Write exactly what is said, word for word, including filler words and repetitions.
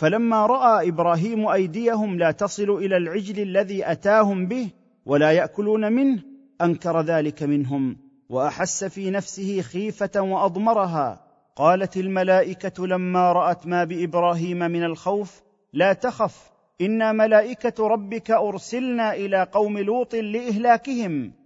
فلما راى ابراهيم ايديهم لا تصل الى العجل الذي اتاهم به ولا ياكلون منه انكر ذلك منهم واحس في نفسه خيفه واضمرها. قالت الملائكه لما رات ما بابراهيم من الخوف: لا تخف، انا ملائكه ربك ارسلنا الى قوم لوط لاهلاكهم،